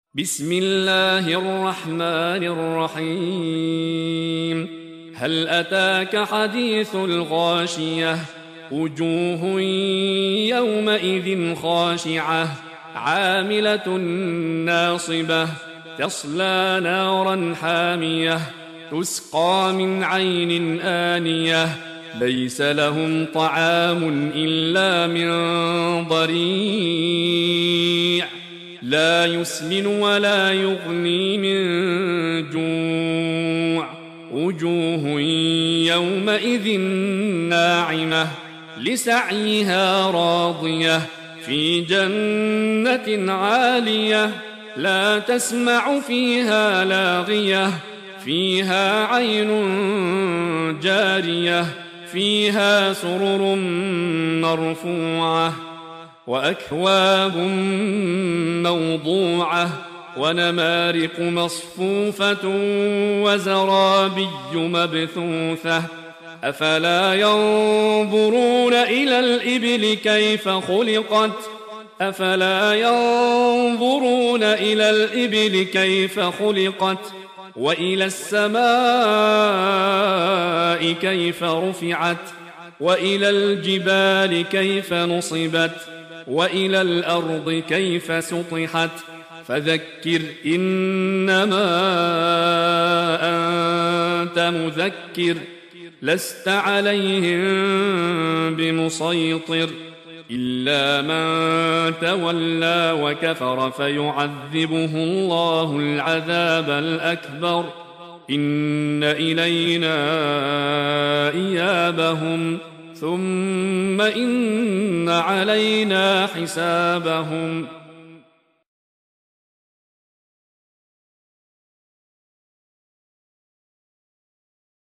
بسم الله الرحمن الرحيم. هل أتاك حديث الغاشية؟ وجوه يومئذ خاشعة عاملة ناصبة تصلى نارا حامية تسقى من عين آنية ليس لهم طعام إلا من ضريع لا يسمن ولا يغني من جوع. وجوه يومئذ ناعمة لسعيها راضية في جنة عالية لا تسمع فيها لاغية فيها عين جارية فيها سرر مرفوعة وأكواب موضوعة ونمارق مصفوفة وزرابي مبثوثة. أفلا ينظرون إلى الإبل كيف خلقت أفلا ينظرون إلى الإبل كيف خلقت وإلى السماء كيف رفعت وإلى الجبال كيف نصبت وإلى الأرض كيف سطحت. فذكر إنما أنت مذكر لست عليهم بمسيطر إلا من تولى وكفر فيعذبه الله العذاب الأكبر إن إلينا إيابهم ثم إن علينا حسابهم.